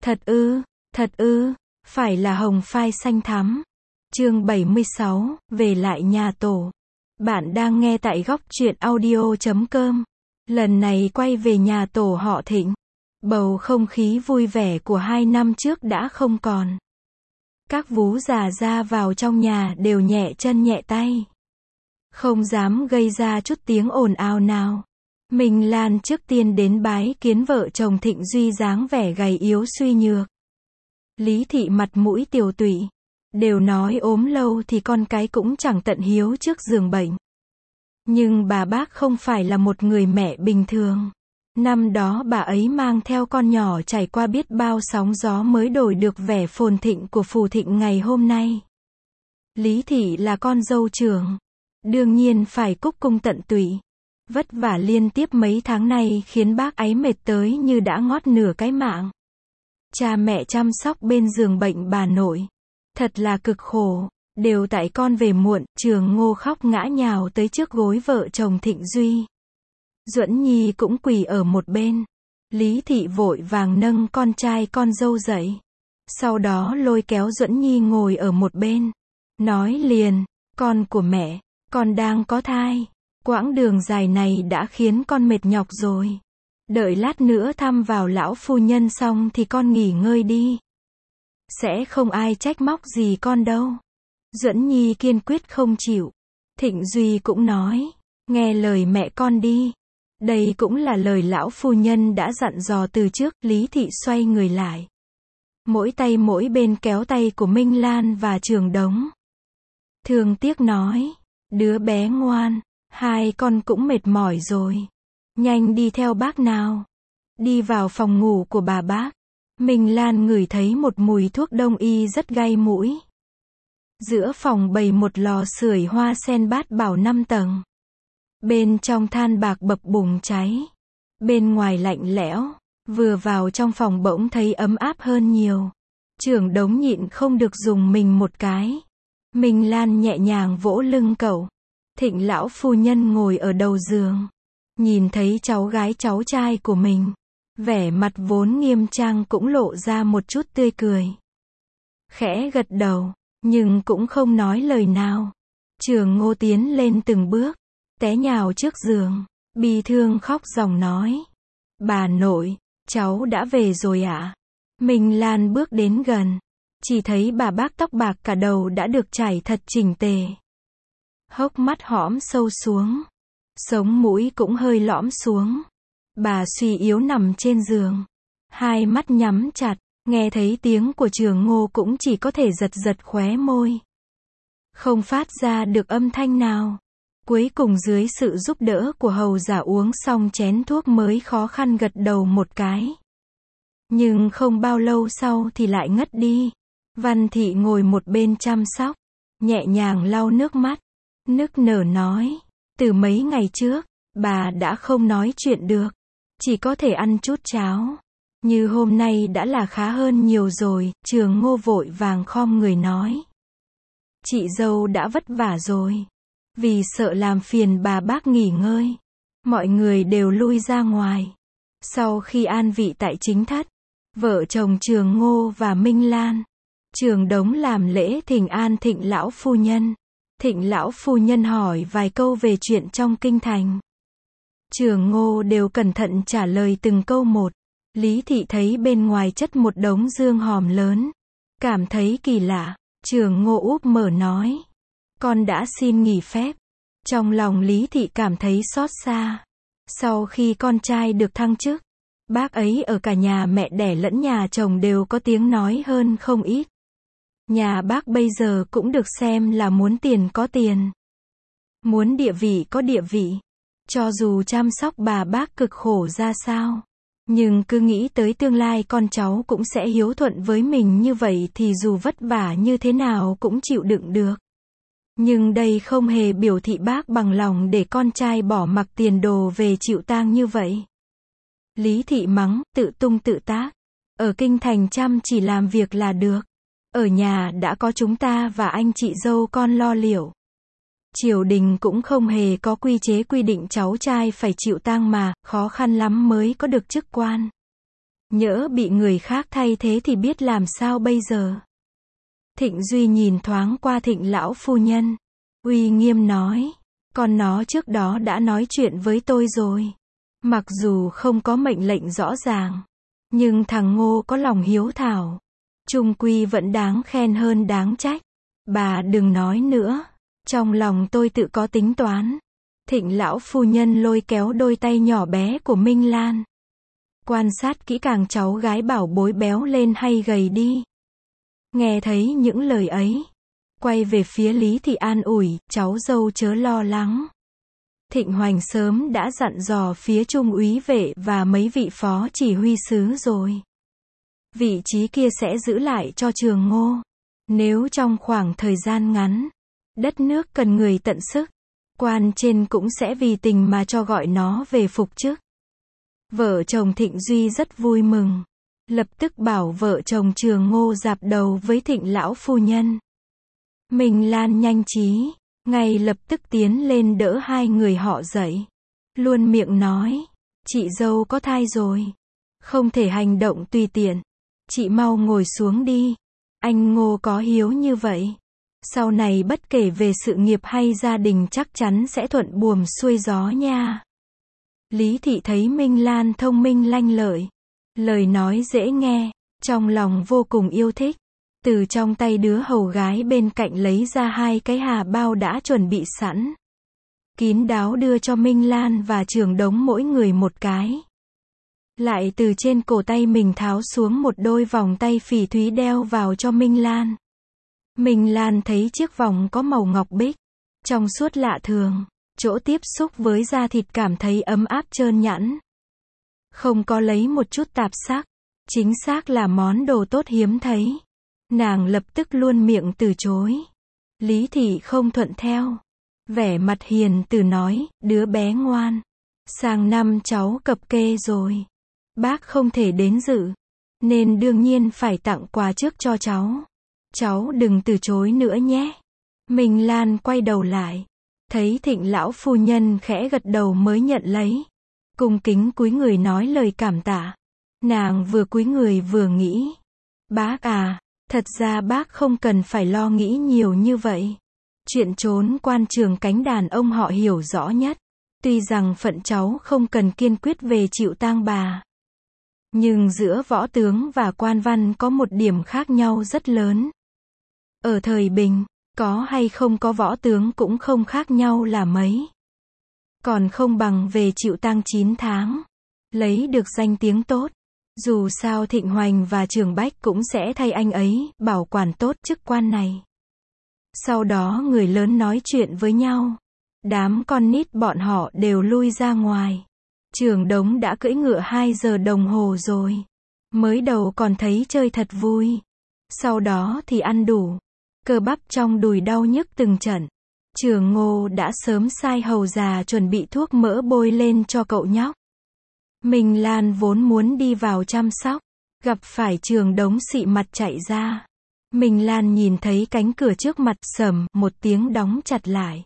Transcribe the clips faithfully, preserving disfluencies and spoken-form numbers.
Thật ư, thật ư, phải là hồng phai xanh thắm. Chương bảy mươi sáu, về lại nhà tổ. Bạn đang nghe tại góc truyện audio chấm com. Lần này quay về nhà tổ họ Thịnh. Bầu không khí vui vẻ của hai năm trước đã không còn. Các vú già ra vào trong nhà đều nhẹ chân nhẹ tay. Không dám gây ra chút tiếng ồn ào nào. Minh Lan trước tiên đến bái kiến vợ chồng Thịnh Duy dáng vẻ gầy yếu suy nhược. Lý Thị mặt mũi tiều tụy. Đều nói ốm lâu thì con cái cũng chẳng tận hiếu trước giường bệnh. Nhưng bà bác không phải là một người mẹ bình thường. Năm đó bà ấy mang theo con nhỏ trải qua biết bao sóng gió mới đổi được vẻ phồn thịnh của Phù Thịnh ngày hôm nay. Lý Thị là con dâu trưởng. Đương nhiên phải cúc cung tận tụy. Vất vả liên tiếp mấy tháng này khiến bác ấy mệt tới như đã ngót nửa cái mạng. Cha mẹ chăm sóc bên giường bệnh bà nội. Thật là cực khổ. Đều tại con về muộn, Trường Ngô khóc ngã nhào tới trước gối vợ chồng Thịnh Duy. Duẫn Nhi cũng quỳ ở một bên. Lý Thị vội vàng nâng con trai con dâu dậy. Sau đó lôi kéo Duẫn Nhi ngồi ở một bên. Nói liền, con của mẹ, con đang có thai. Quãng đường dài này đã khiến con mệt nhọc rồi. Đợi lát nữa thăm vào lão phu nhân xong thì con nghỉ ngơi đi. Sẽ không ai trách móc gì con đâu. Duẫn Nhi kiên quyết không chịu. Thịnh Duy cũng nói, nghe lời mẹ con đi. Đây cũng là lời lão phu nhân đã dặn dò từ trước. Lý Thị xoay người lại. Mỗi tay mỗi bên kéo tay của Minh Lan và Trường Đống. Thương tiếc nói, đứa bé ngoan, hai con cũng mệt mỏi rồi. Nhanh đi theo bác nào. Đi vào phòng ngủ của bà bác. Minh Lan ngửi thấy một mùi thuốc đông y rất gai mũi. Giữa phòng bày một lò sưởi hoa sen bát bảo năm tầng. Bên trong than bạc bập bùng cháy. Bên ngoài lạnh lẽo. Vừa vào trong phòng bỗng thấy ấm áp hơn nhiều. Trường Đống nhịn không được dùng mình một cái. Minh Lan nhẹ nhàng vỗ lưng cậu. Thịnh lão phu nhân ngồi ở đầu giường. Nhìn thấy cháu gái cháu trai của mình. Vẻ mặt vốn nghiêm trang cũng lộ ra một chút tươi cười. Khẽ gật đầu, nhưng cũng không nói lời nào. Trường Ngô tiến lên từng bước, té nhào trước giường, bi thương khóc ròng nói. Bà nội, cháu đã về rồi ạ. À? Minh Lan bước đến gần, chỉ thấy bà bác tóc bạc cả đầu đã được chải thật chỉnh tề. Hốc mắt hõm sâu xuống, sống mũi cũng hơi lõm xuống. Bà suy yếu nằm trên giường, hai mắt nhắm chặt, nghe thấy tiếng của Trường Ngô cũng chỉ có thể giật giật khóe môi. Không phát ra được âm thanh nào. Cuối cùng dưới sự giúp đỡ của hầu giả uống xong chén thuốc mới khó khăn gật đầu một cái. Nhưng không bao lâu sau thì lại ngất đi. Văn Thị ngồi một bên chăm sóc, nhẹ nhàng lau nước mắt, nức nở nói, từ mấy ngày trước, bà đã không nói chuyện được. Chỉ có thể ăn chút cháo. Như hôm nay đã là khá hơn nhiều rồi. Trường Ngô vội vàng khom người nói. Chị dâu đã vất vả rồi. Vì sợ làm phiền bà bác nghỉ ngơi. Mọi người đều lui ra ngoài. Sau khi an vị tại chính thất, vợ chồng Trường Ngô và Minh Lan, Trường Đống làm lễ thỉnh an Thịnh lão phu nhân. Thịnh lão phu nhân hỏi vài câu về chuyện trong kinh thành. Trường Ngô đều cẩn thận trả lời từng câu một. Lý Thị thấy bên ngoài chất một đống dương hòm lớn. Cảm thấy kỳ lạ. Trường Ngô úp mở nói. Con đã xin nghỉ phép. Trong lòng Lý Thị cảm thấy xót xa. Sau khi con trai được thăng chức, bác ấy ở cả nhà mẹ đẻ lẫn nhà chồng đều có tiếng nói hơn không ít. Nhà bác bây giờ cũng được xem là muốn tiền có tiền. Muốn địa vị có địa vị. Cho dù chăm sóc bà bác cực khổ ra sao, nhưng cứ nghĩ tới tương lai con cháu cũng sẽ hiếu thuận với mình như vậy thì dù vất vả như thế nào cũng chịu đựng được. Nhưng đây không hề biểu thị bác bằng lòng để con trai bỏ mặc tiền đồ về chịu tang như vậy. Lý Thị mắng, tự tung tự tác. Ở kinh thành chăm chỉ làm việc là được. Ở nhà đã có chúng ta và anh chị dâu con lo liệu. Triều đình cũng không hề có quy chế quy định cháu trai phải chịu tang mà, khó khăn lắm mới có được chức quan. Nhỡ bị người khác thay thế thì biết làm sao bây giờ. Thịnh Duy nhìn thoáng qua Thịnh lão phu nhân, uy nghiêm nói, con nó trước đó đã nói chuyện với tôi rồi. Mặc dù không có mệnh lệnh rõ ràng, nhưng thằng Ngô có lòng hiếu thảo, chung quy vẫn đáng khen hơn đáng trách. Bà đừng nói nữa, trong lòng tôi tự có tính toán. Thịnh lão phu nhân lôi kéo đôi tay nhỏ bé của Minh Lan. Quan sát kỹ càng cháu gái bảo bối béo lên hay gầy đi. Nghe thấy những lời ấy, quay về phía Lý Thị an ủi, cháu dâu chớ lo lắng. Thịnh Hoành sớm đã dặn dò phía trung úy vệ và mấy vị phó chỉ huy sứ rồi. Vị trí kia sẽ giữ lại cho Trường Ngô. Nếu trong khoảng thời gian ngắn, đất nước cần người tận sức, quan trên cũng sẽ vì tình mà cho gọi nó về phục chức. Vợ chồng Thịnh Duy rất vui mừng, lập tức bảo vợ chồng Trường Ngô dạp đầu với Thịnh lão phu nhân. Minh Lan nhanh trí, ngay lập tức tiến lên đỡ hai người họ dậy, luôn miệng nói, chị dâu có thai rồi, không thể hành động tùy tiện, chị mau ngồi xuống đi, anh Ngô có hiếu như vậy, sau này bất kể về sự nghiệp hay gia đình chắc chắn sẽ thuận buồm xuôi gió nha. Lý Thị thấy Minh Lan thông minh lanh lợi, lời nói dễ nghe, trong lòng vô cùng yêu thích. Từ trong tay đứa hầu gái bên cạnh lấy ra hai cái hà bao đã chuẩn bị sẵn. Kín đáo đưa cho Minh Lan và Trường Đống mỗi người một cái. Lại từ trên cổ tay mình tháo xuống một đôi vòng tay phỉ thúy đeo vào cho Minh Lan. Minh Lan thấy chiếc vòng có màu ngọc bích, trong suốt lạ thường, chỗ tiếp xúc với da thịt cảm thấy ấm áp trơn nhẵn. Không có lấy một chút tạp sắc, chính xác là món đồ tốt hiếm thấy. Nàng lập tức luôn miệng từ chối. Lý Thị không thuận theo, vẻ mặt hiền từ nói, đứa bé ngoan, sang năm cháu cập kê rồi, bác không thể đến dự, nên đương nhiên phải tặng quà trước cho cháu. Cháu đừng từ chối nữa nhé. Minh Lan quay đầu lại, thấy Thịnh lão phu nhân khẽ gật đầu mới nhận lấy, cung kính cúi người nói lời cảm tạ. Nàng vừa cúi người vừa nghĩ, bác à, thật ra bác không cần phải lo nghĩ nhiều như vậy. Chuyện trốn quan trường cánh đàn ông họ hiểu rõ nhất. Tuy rằng phận cháu không cần kiên quyết về chịu tang bà, nhưng giữa võ tướng và quan văn có một điểm khác nhau rất lớn. Ở thời Bình, có hay không có võ tướng cũng không khác nhau là mấy. Còn không bằng về chịu tang chín tháng, lấy được danh tiếng tốt. Dù sao Thịnh Hoành và Trường Bách cũng sẽ thay anh ấy, bảo quản tốt chức quan này. Sau đó người lớn nói chuyện với nhau. Đám con nít bọn họ đều lui ra ngoài. Trường Đống đã cưỡi ngựa hai giờ đồng hồ rồi. Mới đầu còn thấy chơi thật vui. Sau đó thì ăn đủ. Cơ bắp trong đùi đau nhức từng trận. Trường Ngô đã sớm sai hầu già chuẩn bị thuốc mỡ bôi lên cho cậu nhóc. Minh Lan vốn muốn đi vào chăm sóc, gặp phải Trường Đống xị mặt chạy ra. Minh Lan nhìn thấy cánh cửa trước mặt sầm một tiếng đóng chặt lại.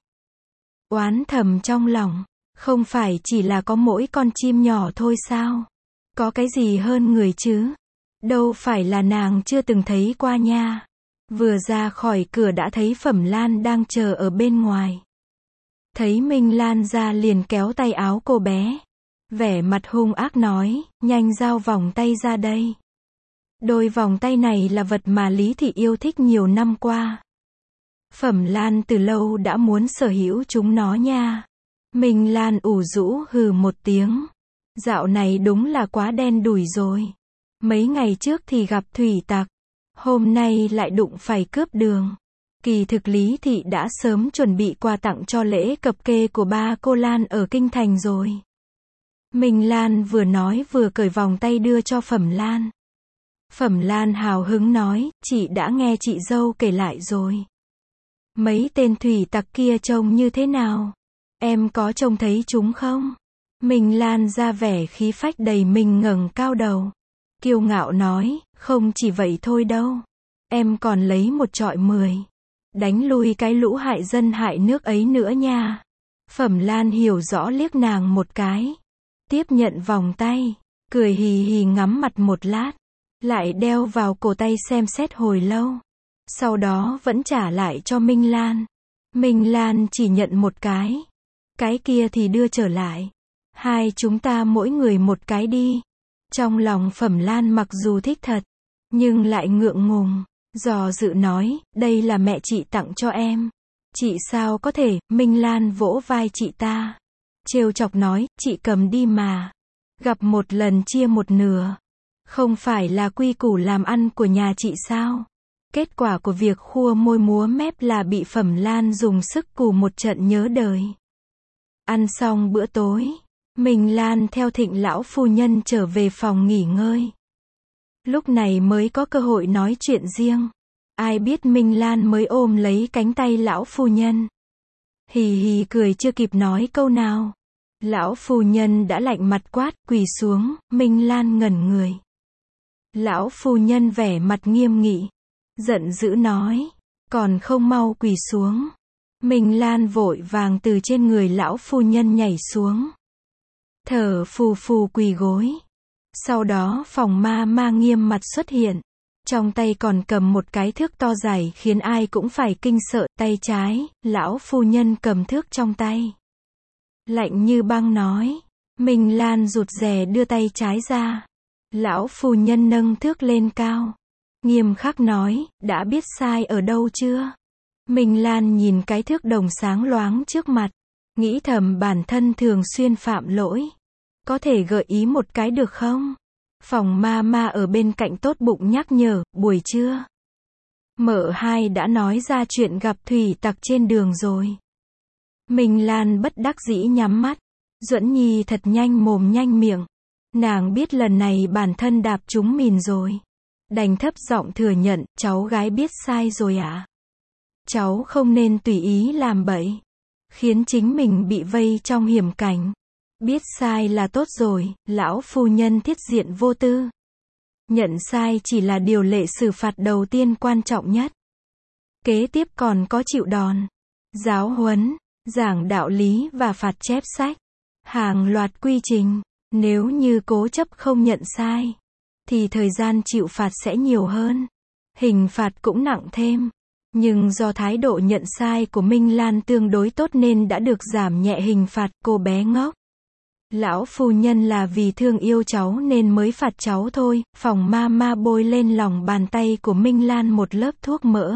Oán thầm trong lòng, không phải chỉ là có mỗi con chim nhỏ thôi sao? Có cái gì hơn người chứ? Đâu phải là nàng chưa từng thấy qua nha. Vừa ra khỏi cửa đã thấy Phẩm Lan đang chờ ở bên ngoài. Thấy Minh Lan ra liền kéo tay áo cô bé. Vẻ mặt hung ác nói, nhanh giao vòng tay ra đây. Đôi vòng tay này là vật mà Lý Thị yêu thích nhiều năm qua. Phẩm Lan từ lâu đã muốn sở hữu chúng nó nha. Minh Lan ủ rũ hừ một tiếng. Dạo này đúng là quá đen đủi rồi. Mấy ngày trước thì gặp thủy tặc. Hôm nay lại đụng phải cướp đường. Kỳ thực Lý Thị đã sớm chuẩn bị quà tặng cho lễ cập kê của ba cô Lan ở Kinh Thành rồi. Minh Lan vừa nói vừa cởi vòng tay đưa cho Phẩm Lan. Phẩm Lan hào hứng nói, chị đã nghe chị dâu kể lại rồi. Mấy tên thủy tặc kia trông như thế nào? Em có trông thấy chúng không? Minh Lan ra vẻ khí phách đầy mình ngẩng cao đầu. Kiêu ngạo nói, không chỉ vậy thôi đâu. Em còn lấy một trọi mười. Đánh lui cái lũ hại dân hại nước ấy nữa nha. Phẩm Lan hiểu rõ liếc nàng một cái. Tiếp nhận vòng tay. cười hì hì ngắm mặt một lát, lại đeo vào cổ tay xem xét hồi lâu. Sau đó vẫn trả lại cho Minh Lan. Minh Lan chỉ nhận một cái. Cái kia thì đưa trở lại. Hai chúng ta mỗi người một cái đi. Trong lòng Phẩm Lan mặc dù thích thật, nhưng lại ngượng ngùng, dò dự nói, đây là mẹ chị tặng cho em. Chị sao có thể, Minh Lan vỗ vai chị ta. Trêu chọc nói, chị cầm đi mà. Gặp một lần chia một nửa. Không phải là quy củ làm ăn của nhà chị sao? Kết quả của việc khua môi múa mép là bị Phẩm Lan dùng sức cù một trận nhớ đời. Ăn xong bữa tối, Minh Lan theo Thịnh lão phu nhân trở về phòng nghỉ ngơi. Lúc này mới có cơ hội nói chuyện riêng. Ai biết Minh Lan mới ôm lấy cánh tay lão phu nhân. Hì hì cười chưa kịp nói câu nào. Lão phu nhân đã lạnh mặt quát, quỳ xuống, Minh Lan ngẩn người. Lão phu nhân vẻ mặt nghiêm nghị, giận dữ nói, còn không mau quỳ xuống. Minh Lan vội vàng từ trên người lão phu nhân nhảy xuống. Thở phù phù quỳ gối. Sau đó phòng ma ma nghiêm mặt xuất hiện. Trong tay còn cầm một cái thước to dài khiến ai cũng phải kinh sợ. Tay trái, lão phu nhân cầm thước trong tay. Lạnh như băng nói. Minh Lan rụt rè đưa tay trái ra. Lão phu nhân nâng thước lên cao. Nghiêm khắc nói, đã biết sai ở đâu chưa? Minh Lan nhìn cái thước đồng sáng loáng trước mặt. Nghĩ thầm bản thân thường xuyên phạm lỗi. Có thể gợi ý một cái được không? Phòng ma ma ở bên cạnh tốt bụng nhắc nhở, buổi trưa. Mợ hai đã nói ra chuyện gặp thủy tặc trên đường rồi. Minh Lan bất đắc dĩ nhắm mắt. Duẫn Nhi thật nhanh mồm nhanh miệng. Nàng biết lần này bản thân đạp trúng mìn rồi. Đành thấp giọng thừa nhận, cháu gái biết sai rồi ạ. À? Cháu không nên tùy ý làm bậy. Khiến chính mình bị vây trong hiểm cảnh. Biết sai là tốt rồi, lão phu nhân thiết diện vô tư. Nhận sai chỉ là điều lệ xử phạt đầu tiên quan trọng nhất. Kế tiếp còn có chịu đòn, giáo huấn, giảng đạo lý và phạt chép sách. Hàng loạt quy trình, nếu như cố chấp không nhận sai, thì thời gian chịu phạt sẽ nhiều hơn. Hình phạt cũng nặng thêm. Nhưng do thái độ nhận sai của Minh Lan tương đối tốt nên đã được giảm nhẹ hình phạt. Cô bé ngốc. Lão phu nhân là vì thương yêu cháu nên mới phạt cháu thôi. Phòng ma ma bôi lên lòng bàn tay của Minh Lan một lớp thuốc mỡ.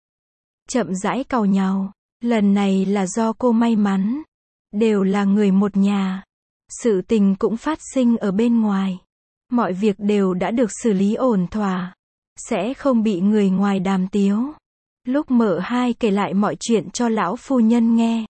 Chậm rãi càu nhàu. Lần này là do cô may mắn. Đều là người một nhà. Sự tình cũng phát sinh ở bên ngoài. Mọi việc đều đã được xử lý ổn thỏa. Sẽ không bị người ngoài đàm tiếu. Lúc mợ hai kể lại mọi chuyện cho lão phu nhân nghe.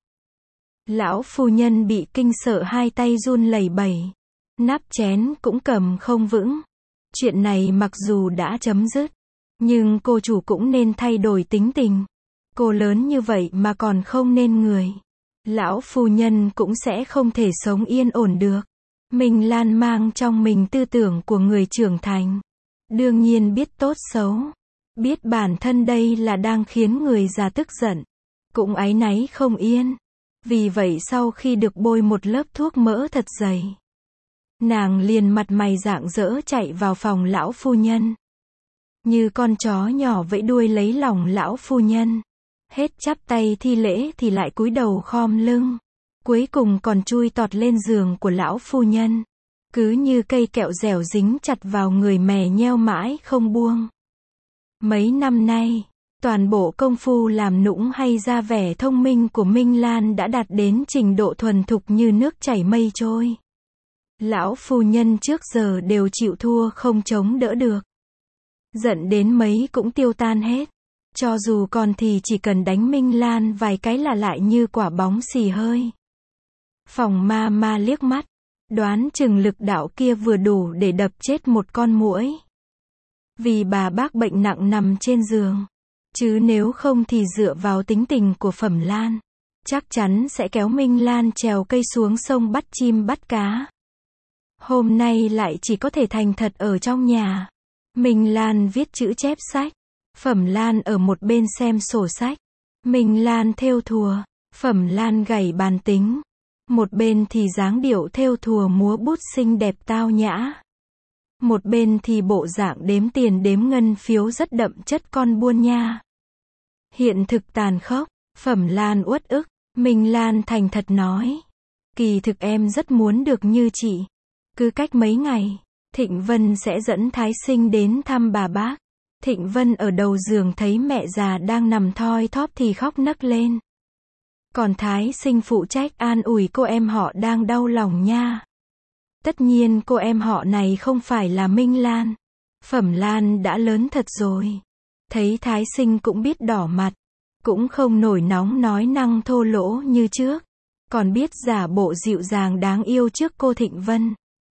Lão phu nhân bị kinh sợ hai tay run lẩy bẩy. Nắp chén cũng cầm không vững. Chuyện này mặc dù đã chấm dứt. Nhưng cô chủ cũng nên thay đổi tính tình. Cô lớn như vậy mà còn không nên người. Lão phu nhân cũng sẽ không thể sống yên ổn được. Minh Lan mang trong mình tư tưởng của người trưởng thành. Đương nhiên biết tốt xấu. Biết bản thân đây là đang khiến người già tức giận. Cũng áy náy không yên. Vì vậy sau khi được bôi một lớp thuốc mỡ thật dày, nàng liền mặt mày rạng rỡ chạy vào phòng lão phu nhân. Như con chó nhỏ vẫy đuôi lấy lòng lão phu nhân. Hết chắp tay thi lễ thì lại cúi đầu khom lưng. Cuối cùng còn chui tọt lên giường của lão phu nhân. Cứ như cây kẹo dẻo dính chặt vào người mè nheo mãi không buông. Mấy năm nay, toàn bộ công phu làm nũng hay ra vẻ thông minh của Minh Lan đã đạt đến trình độ thuần thục như nước chảy mây trôi. Lão phu nhân trước giờ đều chịu thua không chống đỡ được. Giận đến mấy cũng tiêu tan hết. Cho dù còn thì chỉ cần đánh Minh Lan vài cái là lại như quả bóng xì hơi. Phòng ma ma liếc mắt. Đoán chừng lực đạo kia vừa đủ để đập chết một con muỗi. Vì bà bác bệnh nặng nằm trên giường. Chứ nếu không thì dựa vào tính tình của Phẩm Lan, chắc chắn sẽ kéo Minh Lan trèo cây xuống sông bắt chim bắt cá. Hôm nay lại chỉ có thể thành thật ở trong nhà. Minh Lan viết chữ chép sách. Phẩm Lan ở một bên xem sổ sách. Minh Lan thêu thùa. Phẩm Lan gảy bàn tính. Một bên thì dáng điệu thêu thùa múa bút xinh đẹp tao nhã. một bên thì bộ dạng đếm tiền đếm ngân phiếu rất đậm chất con buôn nha. Hiện thực tàn khốc, Phẩm Lan uất ức, Minh Lan thành thật nói. Kỳ thực em rất muốn được như chị. Cứ cách mấy ngày, Thịnh Vân sẽ dẫn Thái Sinh đến thăm bà bác. Thịnh Vân ở đầu giường thấy mẹ già đang nằm thoi thóp thì khóc nấc lên. Còn Thái Sinh phụ trách an ủi cô em họ đang đau lòng nha. Tất nhiên cô em họ này không phải là Minh Lan. Phẩm Lan đã lớn thật rồi. Thấy Thái Sinh cũng biết đỏ mặt. Cũng không nổi nóng nói năng thô lỗ như trước. Còn biết giả bộ dịu dàng đáng yêu trước cô Thịnh Vân.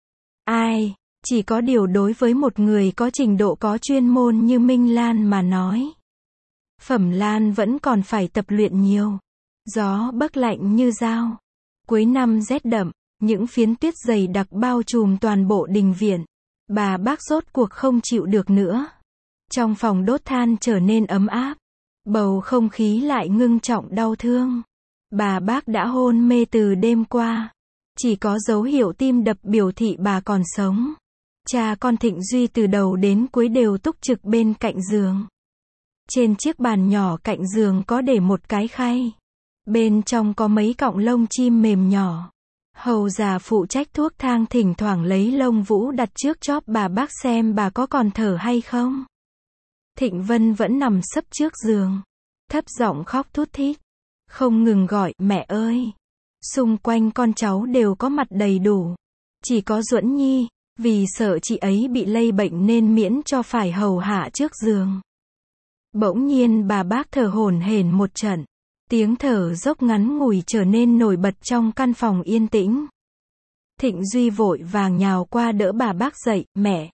Ai, chỉ có điều đối với một người có trình độ có chuyên môn như Minh Lan mà nói. Phẩm Lan vẫn còn phải tập luyện nhiều. Gió bấc lạnh như dao. Cuối năm rét đậm, những phiến tuyết dày đặc bao trùm toàn bộ đình viện. Bà bác rốt cuộc không chịu được nữa. Trong phòng đốt than trở nên ấm áp. Bầu không khí lại ngưng trọng đau thương. Bà bác đã hôn mê từ đêm qua. Chỉ có dấu hiệu tim đập biểu thị bà còn sống. Cha con Thịnh Duy từ đầu đến cuối đều túc trực bên cạnh giường. Trên chiếc bàn nhỏ cạnh giường có để một cái khay. Bên trong có mấy cọng lông chim mềm nhỏ. Hầu già phụ trách thuốc thang thỉnh thoảng lấy lông vũ đặt trước chóp bà bác xem bà có còn thở hay không. Thịnh Vân vẫn nằm sấp trước giường. Thấp giọng khóc thút thít. Không ngừng gọi, mẹ ơi. Xung quanh con cháu đều có mặt đầy đủ. Chỉ có Duẫn Nhi, vì sợ chị ấy bị lây bệnh nên miễn cho phải hầu hạ trước giường. Bỗng nhiên bà bác thở hổn hển một trận. Tiếng thở dốc ngắn ngủi trở nên nổi bật trong căn phòng yên tĩnh. Thịnh Duy vội vàng nhào qua đỡ bà bác dậy, mẹ.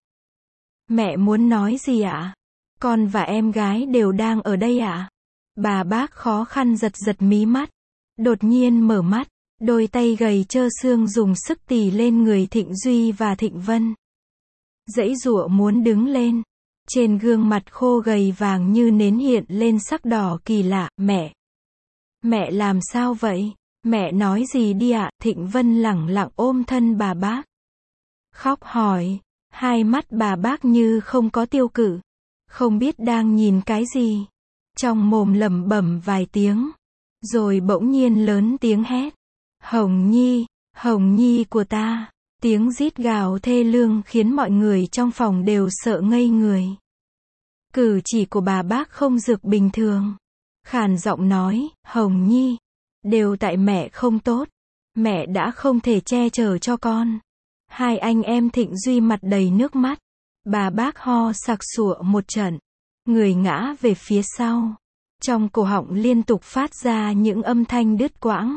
Mẹ muốn nói gì ạ? Con và em gái đều đang ở đây ạ. Bà bác khó khăn giật giật mí mắt. Đột nhiên mở mắt, đôi tay gầy trơ xương dùng sức tì lên người Thịnh Duy và Thịnh Vân. Giãy giụa muốn đứng lên. Trên gương mặt khô gầy vàng như nến hiện lên sắc đỏ kỳ lạ, mẹ. Mẹ làm sao vậy? Mẹ nói gì đi ạ? Thịnh Vân lẳng lặng ôm thân bà bác. Khóc hỏi, hai mắt bà bác như không có tiêu cự. Không biết đang nhìn cái gì. Trong mồm lẩm bẩm vài tiếng. Rồi bỗng nhiên lớn tiếng hét. Hồng Nhi, Hồng Nhi của ta. Tiếng rít gào thê lương khiến mọi người trong phòng đều sợ ngây người. Cử chỉ của bà bác không dược bình thường. Khàn giọng nói, Hồng Nhi, đều tại mẹ không tốt. Mẹ đã không thể che chở cho con. Hai anh em Thịnh Duy mặt đầy nước mắt. Bà bác ho sặc sụa một trận. Người ngã về phía sau. Trong cổ họng liên tục phát ra những âm thanh đứt quãng.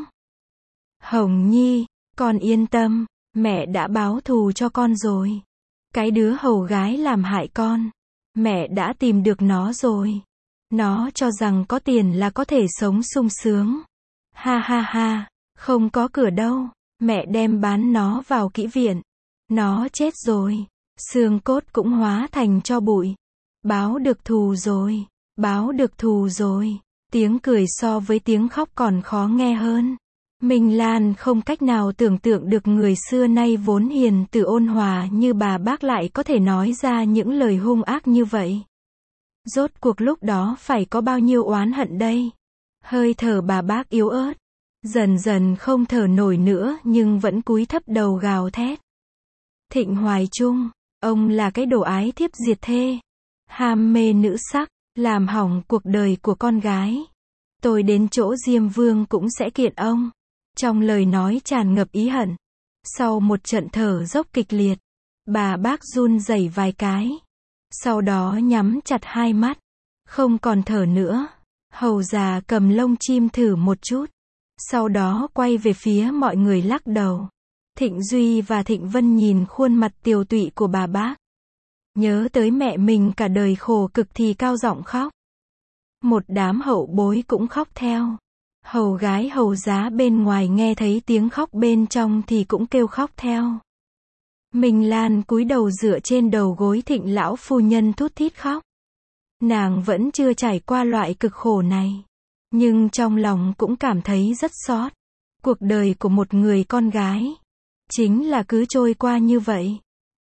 Hồng Nhi, con yên tâm, mẹ đã báo thù cho con rồi. Cái đứa hầu gái làm hại con. Mẹ đã tìm được nó rồi. Nó cho rằng có tiền là có thể sống sung sướng. Ha ha ha, không có cửa đâu. Mẹ đem bán nó vào kỹ viện. Nó chết rồi. Xương cốt cũng hóa thành tro bụi. Báo được thù rồi. Báo được thù rồi. Tiếng cười so với tiếng khóc còn khó nghe hơn. Minh Lan không cách nào tưởng tượng được người xưa nay vốn hiền từ ôn hòa như bà bác lại có thể nói ra những lời hung ác như vậy. Rốt cuộc lúc đó phải có bao nhiêu oán hận đây? Hơi thở bà bác yếu ớt. Dần dần không thở nổi nữa nhưng vẫn cúi thấp đầu gào thét. Thịnh Hoài Trung, ông là cái đồ ái thiếp diệt thê. Ham mê nữ sắc, làm hỏng cuộc đời của con gái. Tôi đến chỗ Diêm Vương cũng sẽ kiện ông. Trong lời nói tràn ngập ý hận. Sau một trận thở dốc kịch liệt, bà bác run rẩy vài cái. Sau đó nhắm chặt hai mắt. Không còn thở nữa. Hầu già cầm lông chim thử một chút. Sau đó quay về phía mọi người lắc đầu. Thịnh Duy và Thịnh Vân nhìn khuôn mặt tiều tụy của bà bác. Nhớ tới mẹ mình cả đời khổ cực thì cao giọng khóc. Một đám hậu bối cũng khóc theo. Hầu gái hầu giá bên ngoài nghe thấy tiếng khóc bên trong thì cũng kêu khóc theo. Minh Lan cúi đầu dựa trên đầu gối Thịnh lão phu nhân thút thít khóc. Nàng vẫn chưa trải qua loại cực khổ này. Nhưng trong lòng cũng cảm thấy rất xót. Cuộc đời của một người con gái chính là cứ trôi qua như vậy.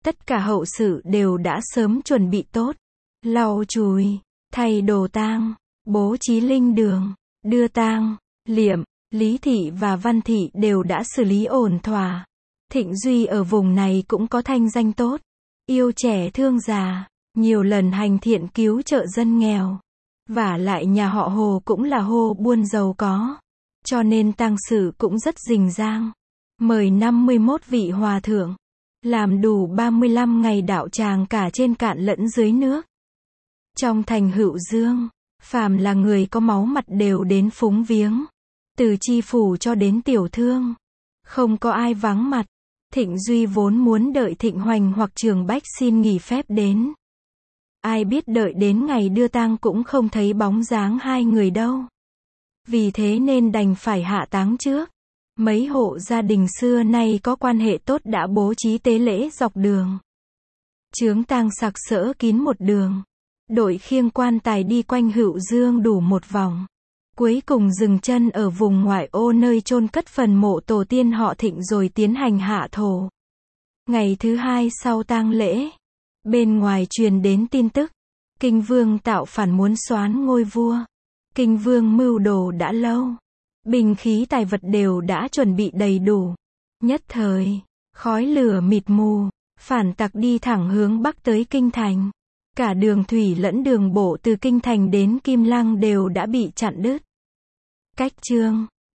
Tất cả hậu sự đều đã sớm chuẩn bị tốt. Lau chùi, thay đồ tang, bố trí linh đường, đưa tang, liệm, Lý Thị và Văn Thị đều đã xử lý ổn thỏa. Thịnh Duy ở vùng này cũng có thanh danh tốt. Yêu trẻ thương già, nhiều lần hành thiện cứu trợ dân nghèo. Vả lại nhà họ Hồ cũng là Hồ buôn giàu có. Cho nên tang sự cũng rất rình rang. Mời năm mươi mốt vị hòa thượng. Làm đủ ba mươi lăm ngày đạo tràng cả trên cạn lẫn dưới nước. Trong thành Hữu Dương, phàm là người có máu mặt đều đến phúng viếng. Từ chi phủ cho đến tiểu thương. Không có ai vắng mặt. Thịnh Duy vốn muốn đợi Thịnh Hoành hoặc Trường Bách xin nghỉ phép đến. Ai biết đợi đến ngày đưa tang cũng không thấy bóng dáng hai người đâu. Vì thế nên đành phải hạ táng trước. Mấy hộ gia đình xưa nay có quan hệ tốt đã bố trí tế lễ dọc đường. Chướng tang sặc sỡ kín một đường. Đội khiêng quan tài đi quanh Hữu Dương đủ một vòng. Cuối cùng dừng chân ở vùng ngoại ô nơi chôn cất phần mộ tổ tiên họ Thịnh rồi tiến hành hạ thổ. Ngày thứ hai sau tang lễ, bên ngoài truyền đến tin tức, Kinh Vương tạo phản muốn soán ngôi vua. Kinh Vương mưu đồ đã lâu, binh khí tài vật đều đã chuẩn bị đầy đủ. Nhất thời, khói lửa mịt mù, phản tặc đi thẳng hướng bắc tới Kinh Thành. Cả đường thủy lẫn đường bộ từ Kinh Thành đến Kim Lăng đều đã bị chặn đứt. Cách chương